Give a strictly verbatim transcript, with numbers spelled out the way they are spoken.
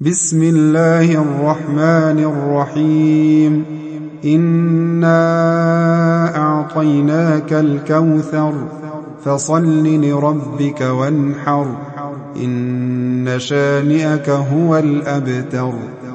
بسم الله الرحمن الرحيم إنا أعطيناك الكوثر فصل لربك وانحر إن شانئك هو الأبتر